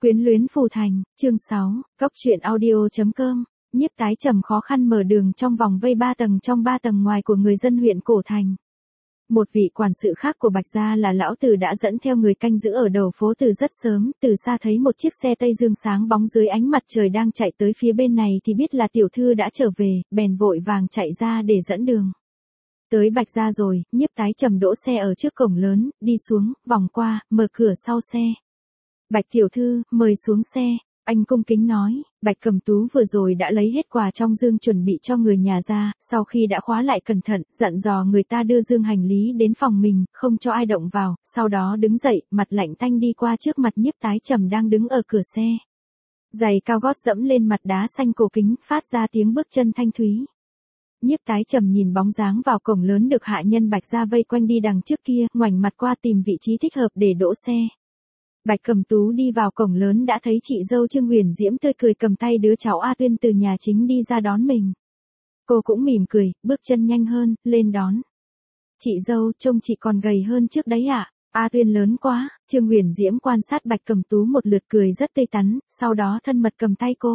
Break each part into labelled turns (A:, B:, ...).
A: Quyến luyến phù thành, chương 6, Cốc truyện audio.com, Nhiếp Tái Trầm khó khăn mở đường trong vòng vây 3 tầng trong 3 tầng ngoài của người dân huyện Cổ Thành. Một vị quản sự khác của Bạch Gia là Lão Từ đã dẫn theo người canh giữ ở đầu phố từ rất sớm, từ xa thấy một chiếc xe Tây Dương sáng bóng dưới ánh mặt trời đang chạy tới phía bên này thì biết là tiểu thư đã trở về, bèn vội vàng chạy ra để dẫn đường. Tới Bạch Gia rồi, Nhiếp Tái Trầm đỗ xe ở trước cổng lớn, đi xuống, vòng qua, mở cửa sau xe. Bạch tiểu thư, mời xuống xe, anh cung kính nói. Bạch Cẩm Tú vừa rồi đã lấy hết quà trong dương chuẩn bị cho người nhà ra, sau khi đã khóa lại cẩn thận, dặn dò người ta đưa dương hành lý đến phòng mình, không cho ai động vào, sau đó đứng dậy, mặt lạnh tanh đi qua trước mặt Nhiếp Tái Trầm đang đứng ở cửa xe. Giày cao gót dẫm lên mặt đá xanh cổ kính, phát ra tiếng bước chân thanh thúy. Nhiếp Tái Trầm nhìn bóng dáng vào cổng lớn được hạ nhân Bạch Gia vây quanh đi đằng trước kia, ngoảnh mặt qua tìm vị trí thích hợp để đỗ xe. Bạch Cẩm Tú đi vào cổng lớn đã thấy chị dâu Trương Huyền Diễm tươi cười cầm tay đứa cháu A Tuyên từ nhà chính đi ra đón mình. Cô cũng mỉm cười, bước chân nhanh hơn, lên đón. Chị dâu, trông chị còn gầy hơn trước đấy ạ. A Tuyên lớn quá. Trương Huyền Diễm quan sát Bạch Cẩm Tú một lượt cười rất tươi tắn, sau đó thân mật cầm tay cô.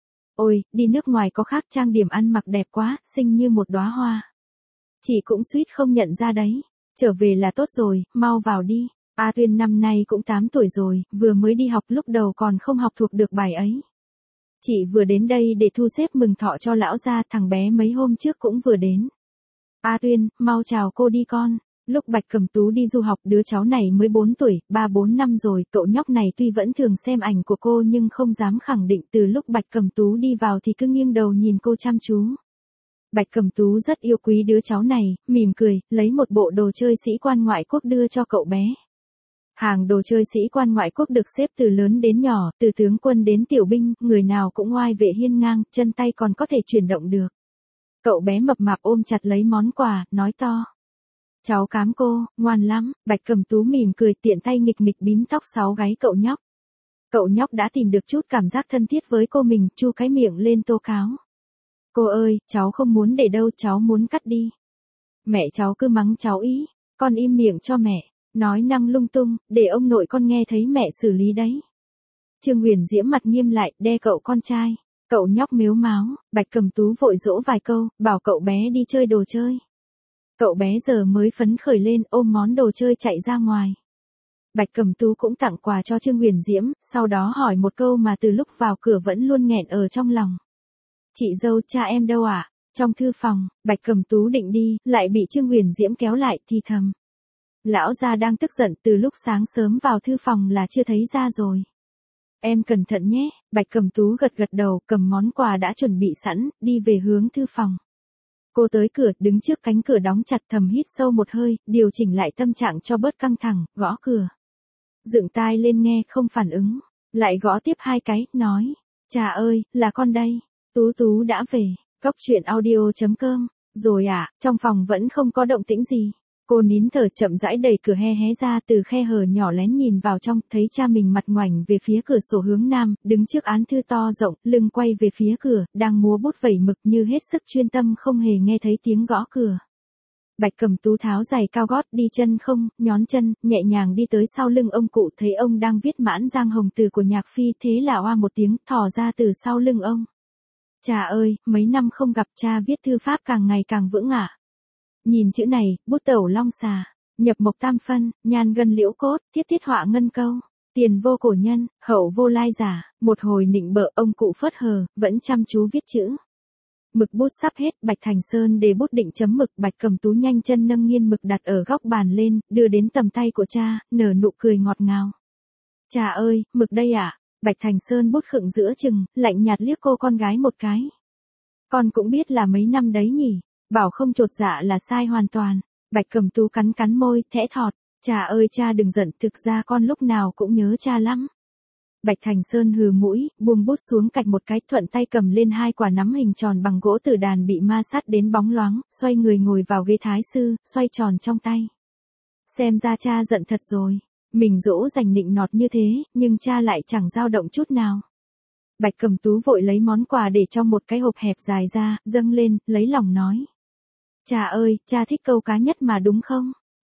A: Ôi, đi nước ngoài có khác trang điểm ăn mặc đẹp quá, xinh như một đóa hoa. Chị cũng suýt không nhận ra đấy. Trở về là tốt rồi, mau vào đi. A Tuyên năm nay cũng 8 tuổi rồi, vừa mới đi học lúc đầu còn không học thuộc được bài ấy. Chị vừa đến đây để thu xếp mừng thọ cho lão gia, thằng bé mấy hôm trước cũng vừa đến. A Tuyên, mau chào cô đi con. Lúc Bạch Cẩm Tú đi du học đứa cháu này mới 4 tuổi, 3-4 năm rồi, cậu nhóc này tuy vẫn thường xem ảnh của cô nhưng không dám khẳng định, từ lúc Bạch Cẩm Tú đi vào thì cứ nghiêng đầu nhìn cô chăm chú. Bạch Cẩm Tú rất yêu quý đứa cháu này, mỉm cười, lấy một bộ đồ chơi sĩ quan ngoại quốc đưa cho cậu bé. Hàng đồ chơi sĩ quan ngoại quốc được xếp từ lớn đến nhỏ, từ tướng quân đến tiểu binh, người nào cũng oai vệ hiên ngang, chân tay còn có thể chuyển động được. Cậu bé mập mạp ôm chặt lấy món quà, nói to. Cháu cám cô, ngoan lắm. Bạch Cẩm Tú mỉm cười, tiện tay nghịch nghịch bím tóc 6 gáy cậu nhóc. Cậu nhóc đã tìm được chút cảm giác thân thiết với cô mình, chu cái miệng lên tố cáo. Cô ơi, cháu không muốn để đâu, cháu muốn cắt đi. Mẹ cháu cứ mắng cháu ý, con im miệng cho mẹ. Nói năng lung tung, để ông nội con nghe thấy mẹ xử lý đấy. Trương Huyền Diễm mặt nghiêm lại, đe cậu con trai. Cậu nhóc mếu máo, Bạch Cẩm Tú vội dỗ vài câu, bảo cậu bé đi chơi đồ chơi. Cậu bé giờ mới phấn khởi lên, ôm món đồ chơi chạy ra ngoài. Bạch Cẩm Tú cũng tặng quà cho Trương Huyền Diễm, sau đó hỏi một câu mà từ lúc vào cửa vẫn luôn nghẹn ở trong lòng. Chị dâu, cha em đâu ạ? Trong thư phòng. Bạch Cẩm Tú định đi, lại bị Trương Huyền Diễm kéo lại, thì thầm. Lão gia đang tức giận, từ lúc sáng sớm vào thư phòng là chưa thấy ra rồi. Em cẩn thận nhé. Bạch Cẩm Tú gật gật đầu, cầm món quà đã chuẩn bị sẵn, đi về hướng thư phòng. Cô tới cửa, đứng trước cánh cửa đóng chặt, thầm hít sâu một hơi, điều chỉnh lại tâm trạng cho bớt căng thẳng, gõ cửa. Dựng tai lên nghe, không phản ứng, lại gõ tiếp 2 cái, nói. Cha ơi, là con đây. Tú Tú đã về. Cốc truyện audio.com. Rồi à, trong phòng vẫn không có động tĩnh gì. Cô nín thở chậm rãi đẩy cửa hé ra, từ khe hở nhỏ lén nhìn vào trong, thấy cha mình mặt ngoảnh về phía cửa sổ hướng nam, đứng trước án thư to rộng, lưng quay về phía cửa, đang múa bút vẩy mực như hết sức chuyên tâm, không hề nghe thấy tiếng gõ cửa. Bạch Cẩm Tú tháo giày cao gót, đi chân không, nhón chân, nhẹ nhàng đi tới sau lưng ông cụ, thấy ông đang viết Mãn Giang Hồng Từ của Nhạc Phi, thế là oa một tiếng, thò ra từ sau lưng ông. Cha ơi, mấy năm không gặp, cha viết thư pháp càng ngày càng vững ạ. Nhìn chữ này, bút tẩu long xà, nhập mộc tam phân, nhan gân liễu cốt, thiết thiết họa ngân câu, tiền vô cổ nhân, hậu vô lai giả. Một hồi nịnh bợ, ông cụ phớt hờ, vẫn chăm chú viết chữ. Mực bút sắp hết, Bạch Thành Sơn để bút định chấm mực, Bạch Cẩm Tú nhanh chân nâng nghiên mực đặt ở góc bàn lên, đưa đến tầm tay của cha, nở nụ cười ngọt ngào. Cha ơi, mực đây ạ. Bạch Thành Sơn bút khựng giữa chừng, lạnh nhạt liếc cô con gái một cái. Con cũng biết là mấy năm đấy nhỉ. Bảo không chột dạ là sai hoàn toàn. Bạch Cẩm Tú cắn cắn môi, thẽ thọt. Cha ơi cha đừng giận, thực ra con lúc nào cũng nhớ cha lắm. Bạch Thành Sơn hừ mũi, buông bút xuống cạch một cái, thuận tay cầm lên 2 quả nắm hình tròn bằng gỗ tử đàn bị ma sát đến bóng loáng, xoay người ngồi vào ghế thái sư, xoay tròn trong tay. Xem ra cha giận thật rồi. Mình dỗ dành nịnh nọt như thế, nhưng cha lại chẳng dao động chút nào. Bạch Cẩm Tú vội lấy món quà để trong một cái hộp hẹp dài ra, dâng lên, lấy lòng nói. Cha ơi, cha thích câu cá nhất mà đúng không?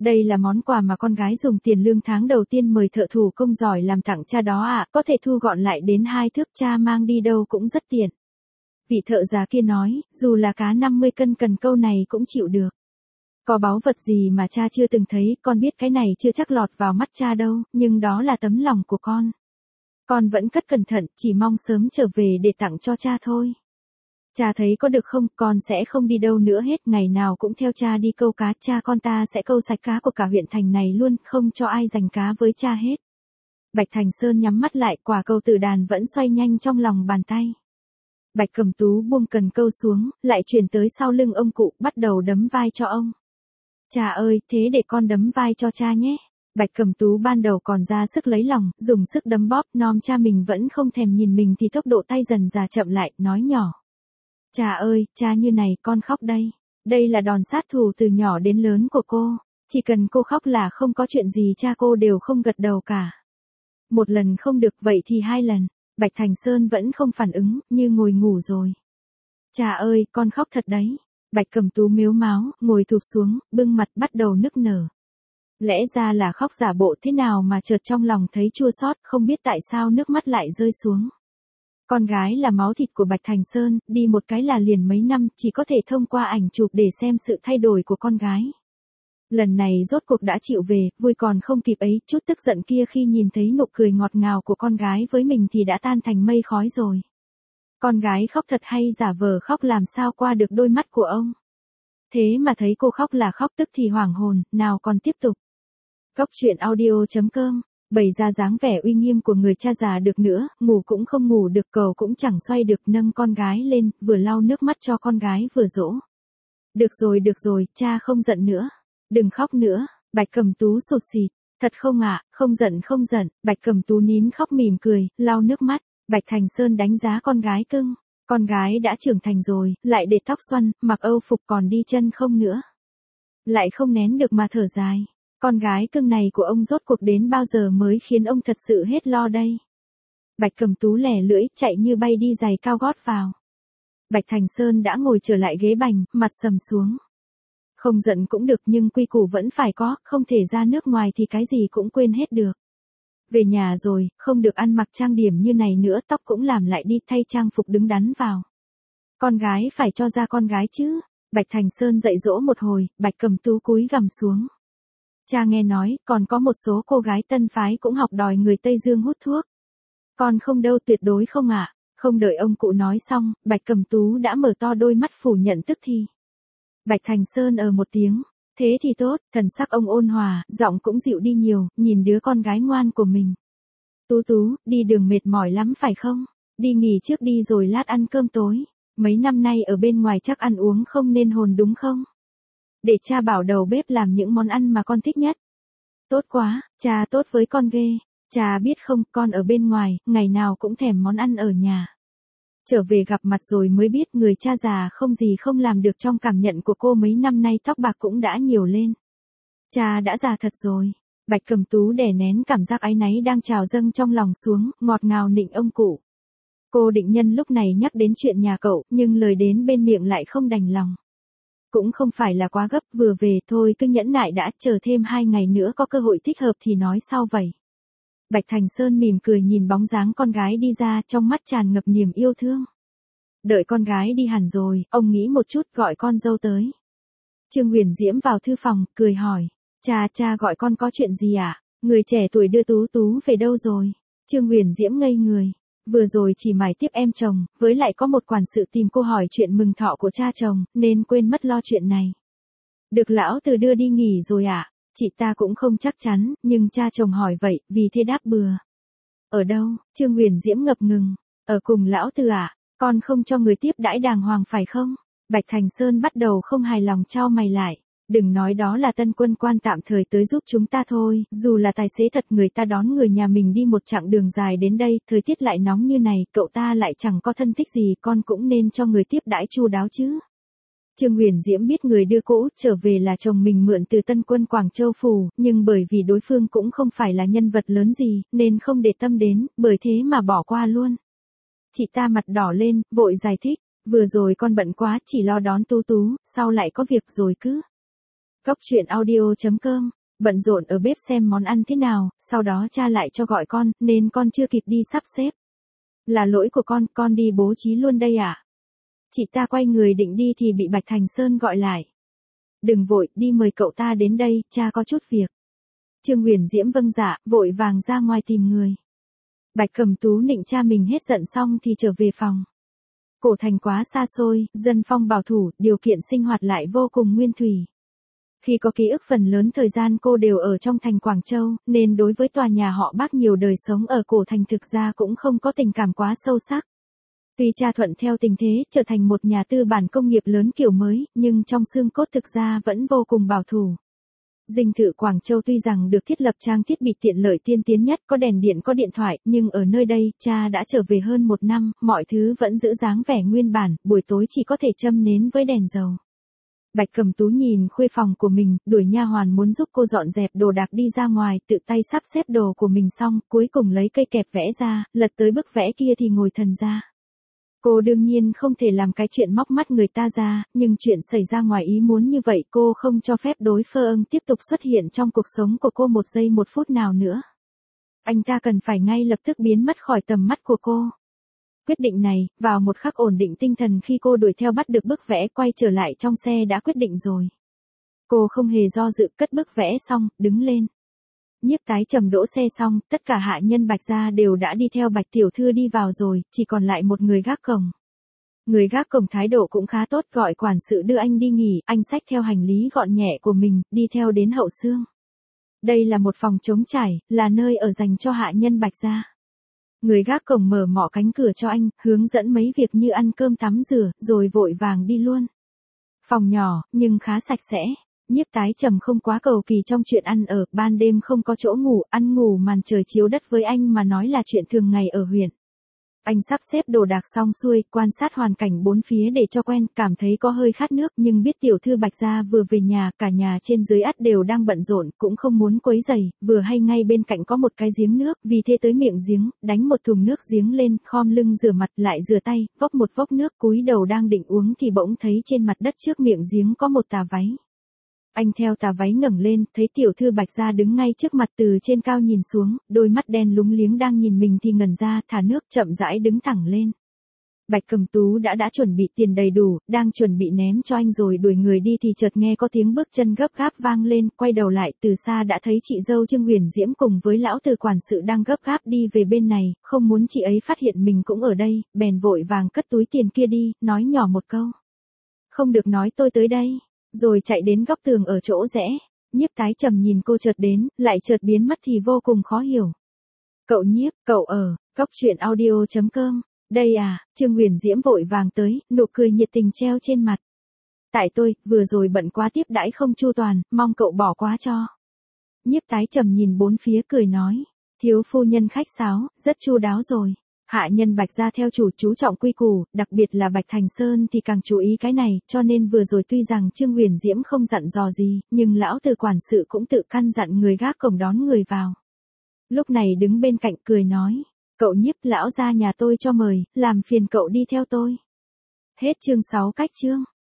A: Đây là món quà mà con gái dùng tiền lương tháng đầu tiên mời thợ thủ công giỏi làm tặng cha đó ạ, có thể thu gọn lại đến 2 thước, cha mang đi đâu cũng rất tiện. Vị thợ già kia nói, dù là cá 50 cân cần câu này cũng chịu được. Có báu vật gì mà cha chưa từng thấy, con biết cái này chưa chắc lọt vào mắt cha đâu, nhưng đó là tấm lòng của con. Con vẫn cất cẩn thận, chỉ mong sớm trở về để tặng cho cha thôi. Cha thấy có được không, con sẽ không đi đâu nữa hết, ngày nào cũng theo cha đi câu cá, cha con ta sẽ câu sạch cá của cả huyện thành này luôn, không cho ai giành cá với cha hết. Bạch Thành Sơn nhắm mắt lại, quả câu tử đàn vẫn xoay nhanh trong lòng bàn tay. Bạch Cẩm Tú buông cần câu xuống, lại chuyển tới sau lưng ông cụ, bắt đầu đấm vai cho ông. Cha ơi, thế để con đấm vai cho cha nhé. Bạch Cẩm Tú ban đầu còn ra sức lấy lòng, dùng sức đấm bóp, nom cha mình vẫn không thèm nhìn mình thì tốc độ tay dần dà chậm lại, nói nhỏ. Cha ơi, cha như này con khóc đây. Đây là đòn sát thủ từ nhỏ đến lớn của cô. Chỉ cần cô khóc là không có chuyện gì cha cô đều không gật đầu cả. Một lần không được vậy thì 2 lần. Bạch Thành Sơn vẫn không phản ứng, như ngồi ngủ rồi. Cha ơi, con khóc thật đấy. Bạch Cẩm Tú mếu máo, ngồi thụp xuống, bưng mặt bắt đầu nức nở. Lẽ ra là khóc giả bộ thế nào mà chợt trong lòng thấy chua xót, không biết tại sao nước mắt lại rơi xuống. Con gái là máu thịt của Bạch Thành Sơn, đi một cái là liền mấy năm, chỉ có thể thông qua ảnh chụp để xem sự thay đổi của con gái. Lần này rốt cuộc đã chịu về, vui còn không kịp ấy, chút tức giận kia khi nhìn thấy nụ cười ngọt ngào của con gái với mình thì đã tan thành mây khói rồi. Con gái khóc thật hay giả vờ khóc làm sao qua được đôi mắt của ông. Thế mà thấy cô khóc là khóc tức thì hoảng hồn, nào còn tiếp tục. Góc truyện audio.com bày ra dáng vẻ uy nghiêm của người cha già được nữa, ngủ cũng không ngủ được, cầu cũng chẳng xoay được, nâng con gái lên, vừa lau nước mắt cho con gái vừa dỗ. Được rồi, cha không giận nữa. Đừng khóc nữa. Bạch Cẩm Tú sụt sịt. Thật không ạ, không giận. Bạch Cẩm Tú nín khóc mỉm cười, lau nước mắt. Bạch Thành Sơn đánh giá con gái cưng. Con gái đã trưởng thành rồi, lại để tóc xoăn, mặc âu phục còn đi chân không nữa. Lại không nén được mà thở dài. Con gái cưng này của ông rốt cuộc đến bao giờ mới khiến ông thật sự hết lo đây. Bạch Cẩm Tú lẻ lưỡi, chạy như bay đi giày cao gót vào. Bạch Thành Sơn đã ngồi trở lại ghế bành, mặt sầm xuống. Không giận cũng được nhưng quy củ vẫn phải có, không thể ra nước ngoài thì cái gì cũng quên hết được. Về nhà rồi, không được ăn mặc trang điểm như này nữa, tóc cũng làm lại đi, thay trang phục đứng đắn vào. Con gái phải cho ra con gái chứ. Bạch Thành Sơn dạy dỗ một hồi, Bạch Cẩm Tú cúi gằm xuống. Cha nghe nói, còn có một số cô gái tân phái cũng học đòi người Tây Dương hút thuốc. Con không đâu, tuyệt đối không ạ. Không đợi ông cụ nói xong, Bạch Cẩm Tú đã mở to đôi mắt phủ nhận tức thì. Bạch Thành Sơn một tiếng. Thế thì tốt, thần sắc ông ôn hòa, giọng cũng dịu đi nhiều, nhìn đứa con gái ngoan của mình. Tú, đi đường mệt mỏi lắm phải không? Đi nghỉ trước đi rồi lát ăn cơm tối. Mấy năm nay ở bên ngoài chắc ăn uống không nên hồn đúng không? Để cha bảo đầu bếp làm những món ăn mà con thích nhất. Tốt quá, cha tốt với con ghê. Cha biết không, con ở bên ngoài, ngày nào cũng thèm món ăn ở nhà. Trở về gặp mặt rồi mới biết người cha già không gì không làm được, trong cảm nhận của cô mấy năm nay tóc bạc cũng đã nhiều lên. Cha đã già thật rồi. Bạch Cẩm Tú đè nén cảm giác áy náy đang trào dâng trong lòng xuống, ngọt ngào nịnh ông cụ. Cô định nhân lúc này nhắc đến chuyện nhà cậu, nhưng lời đến bên miệng lại không đành lòng. Cũng không phải là quá gấp, vừa về thôi, cứ nhẫn nại đã, chờ thêm 2 ngày nữa có cơ hội thích hợp thì nói sau vậy. Bạch Thành Sơn mỉm cười nhìn bóng dáng con gái đi ra, trong mắt tràn ngập niềm yêu thương. Đợi con gái đi hẳn rồi, ông nghĩ một chút gọi con dâu tới. Trương Huyền Diễm vào thư phòng, cười hỏi. Cha gọi con có chuyện gì ạ? Người trẻ tuổi đưa Tú về đâu rồi? Trương Huyền Diễm ngây người. Vừa rồi chỉ mải tiếp em chồng, với lại có một quản sự tìm cô hỏi chuyện mừng thọ của cha chồng, nên quên mất lo chuyện này. Được lão từ đưa đi nghỉ rồi ạ? Chị ta cũng không chắc chắn, nhưng cha chồng hỏi vậy, vì thế đáp bừa. Ở đâu? Trương Huyền Diễm ngập ngừng. Ở cùng lão từ ạ? Con không cho người tiếp đãi đàng hoàng phải không? Bạch Thành Sơn bắt đầu không hài lòng chau mày lại. Đừng nói đó là tân quân quan tạm thời tới giúp chúng ta thôi, dù là tài xế thật người ta đón người nhà mình đi một chặng đường dài đến đây, thời tiết lại nóng như này, cậu ta lại chẳng có thân thích gì, con cũng nên cho người tiếp đãi chu đáo chứ. Trương Huyền Diễm biết người đưa cô út trở về là chồng mình mượn từ tân quân Quảng Châu Phủ, nhưng bởi vì đối phương cũng không phải là nhân vật lớn gì, nên không để tâm đến, bởi thế mà bỏ qua luôn. Chị ta mặt đỏ lên, vội giải thích, vừa rồi con bận quá, chỉ lo đón Tú, sau lại có việc rồi cứ. Cóc truyện audio.com, bận rộn ở bếp xem món ăn thế nào, sau đó cha lại cho gọi con, nên con chưa kịp đi sắp xếp. Là lỗi của con đi bố trí luôn đây à? Chị ta quay người định đi thì bị Bạch Thành Sơn gọi lại. Đừng vội, đi mời cậu ta đến đây, cha có chút việc. Trương Huyền Diễm vâng dạ, vội vàng ra ngoài tìm người. Bạch Cẩm Tú nịnh cha mình hết giận xong thì trở về phòng. Cổ thành quá xa xôi, dân phong bảo thủ, điều kiện sinh hoạt lại vô cùng nguyên thủy. Khi có ký ức phần lớn thời gian cô đều ở trong thành Quảng Châu, nên đối với tòa nhà họ Bác nhiều đời sống ở cổ thành thực ra cũng không có tình cảm quá sâu sắc. Tuy cha thuận theo tình thế, trở thành một nhà tư bản công nghiệp lớn kiểu mới, nhưng trong xương cốt thực ra vẫn vô cùng bảo thủ. Dinh thự Quảng Châu tuy rằng được thiết lập trang thiết bị tiện lợi tiên tiến nhất, có đèn điện có điện thoại, nhưng ở nơi đây, cha đã trở về hơn 1 năm, mọi thứ vẫn giữ dáng vẻ nguyên bản, buổi tối chỉ có thể châm nến với đèn dầu. Bạch Cẩm Tú nhìn khuê phòng của mình, đuổi nha hoàn muốn giúp cô dọn dẹp đồ đạc đi ra ngoài, tự tay sắp xếp đồ của mình xong, cuối cùng lấy cây kẹp vẽ ra, lật tới bức vẽ kia thì ngồi thần ra. Cô đương nhiên không thể làm cái chuyện móc mắt người ta ra, nhưng chuyện xảy ra ngoài ý muốn như vậy cô không cho phép đối phương tiếp tục xuất hiện trong cuộc sống của cô 1 giây 1 phút nào nữa. Anh ta cần phải ngay lập tức biến mất khỏi tầm mắt của cô. Quyết định này, vào một khắc ổn định tinh thần khi cô đuổi theo bắt được bức vẽ quay trở lại trong xe đã quyết định rồi. Cô không hề do dự cất bức vẽ xong, đứng lên. Nhiếp Tái Trầm đỗ xe xong, tất cả hạ nhân Bạch gia đều đã đi theo Bạch tiểu thư đi vào rồi, chỉ còn lại một người gác cổng. Người gác cổng thái độ cũng khá tốt, gọi quản sự đưa anh đi nghỉ, anh xách theo hành lý gọn nhẹ của mình, đi theo đến hậu xương. Đây là một phòng trống trải, là nơi ở dành cho hạ nhân Bạch gia. Người gác cổng mở mỏ cánh cửa cho anh, hướng dẫn mấy việc như ăn cơm tắm rửa, rồi vội vàng đi luôn. Phòng nhỏ, nhưng khá sạch sẽ. Nhiếp Tái Trầm không quá cầu kỳ trong chuyện ăn ở, ban đêm không có chỗ ngủ, ăn ngủ màn trời chiếu đất với anh mà nói là chuyện thường ngày ở huyện. Anh sắp xếp đồ đạc xong xuôi, quan sát hoàn cảnh bốn phía để cho quen, cảm thấy có hơi khát nước nhưng biết tiểu thư Bạch gia vừa về nhà, cả nhà trên dưới ắt đều đang bận rộn, cũng không muốn quấy rầy, vừa hay ngay bên cạnh có một cái giếng nước, vì thế tới miệng giếng, đánh một thùng nước giếng lên, khom lưng rửa mặt, lại rửa tay, vốc một vốc nước, cúi đầu đang định uống thì bỗng thấy trên mặt đất trước miệng giếng có một tà váy. Anh theo tà váy ngẩng lên, thấy tiểu thư Bạch gia đứng ngay trước mặt từ trên cao nhìn xuống, đôi mắt đen lúng liếng đang nhìn mình thì ngẩn ra, thả nước chậm rãi đứng thẳng lên. Bạch Cẩm Tú đã chuẩn bị tiền đầy đủ, đang chuẩn bị ném cho anh rồi đuổi người đi thì chợt nghe có tiếng bước chân gấp gáp vang lên, quay đầu lại từ xa đã thấy chị dâu Trương Huyền Diễm cùng với lão từ quản sự đang gấp gáp đi về bên này, không muốn chị ấy phát hiện mình cũng ở đây, bèn vội vàng cất túi tiền kia đi, nói nhỏ một câu. Không được nói tôi tới đây. Rồi chạy đến góc tường ở chỗ rẽ. Nhiếp Tái Trầm nhìn cô chợt đến, lại chợt biến mất thì vô cùng khó hiểu. Cậu Nhiếp, cậu ở, Cóc truyện audio.com, đây à, Trương Huyền Diễm vội vàng tới, nụ cười nhiệt tình treo trên mặt. Tại tôi, vừa rồi bận quá tiếp đãi không chu toàn, mong cậu bỏ qua cho. Nhiếp Tái Trầm nhìn bốn phía cười nói, thiếu phu nhân khách sáo, rất chu đáo rồi. Hạ nhân Bạch gia theo chủ chú trọng quy củ, đặc biệt là Bạch Thành Sơn thì càng chú ý cái này, cho nên vừa rồi tuy rằng Trương Huyền Diễm không dặn dò gì, nhưng lão từ quản sự cũng tự căn dặn người gác cổng đón người vào. Lúc này đứng bên cạnh cười nói, cậu Nhiếp lão gia nhà tôi cho mời, làm phiền cậu đi theo tôi. Hết chương 6 cách chương.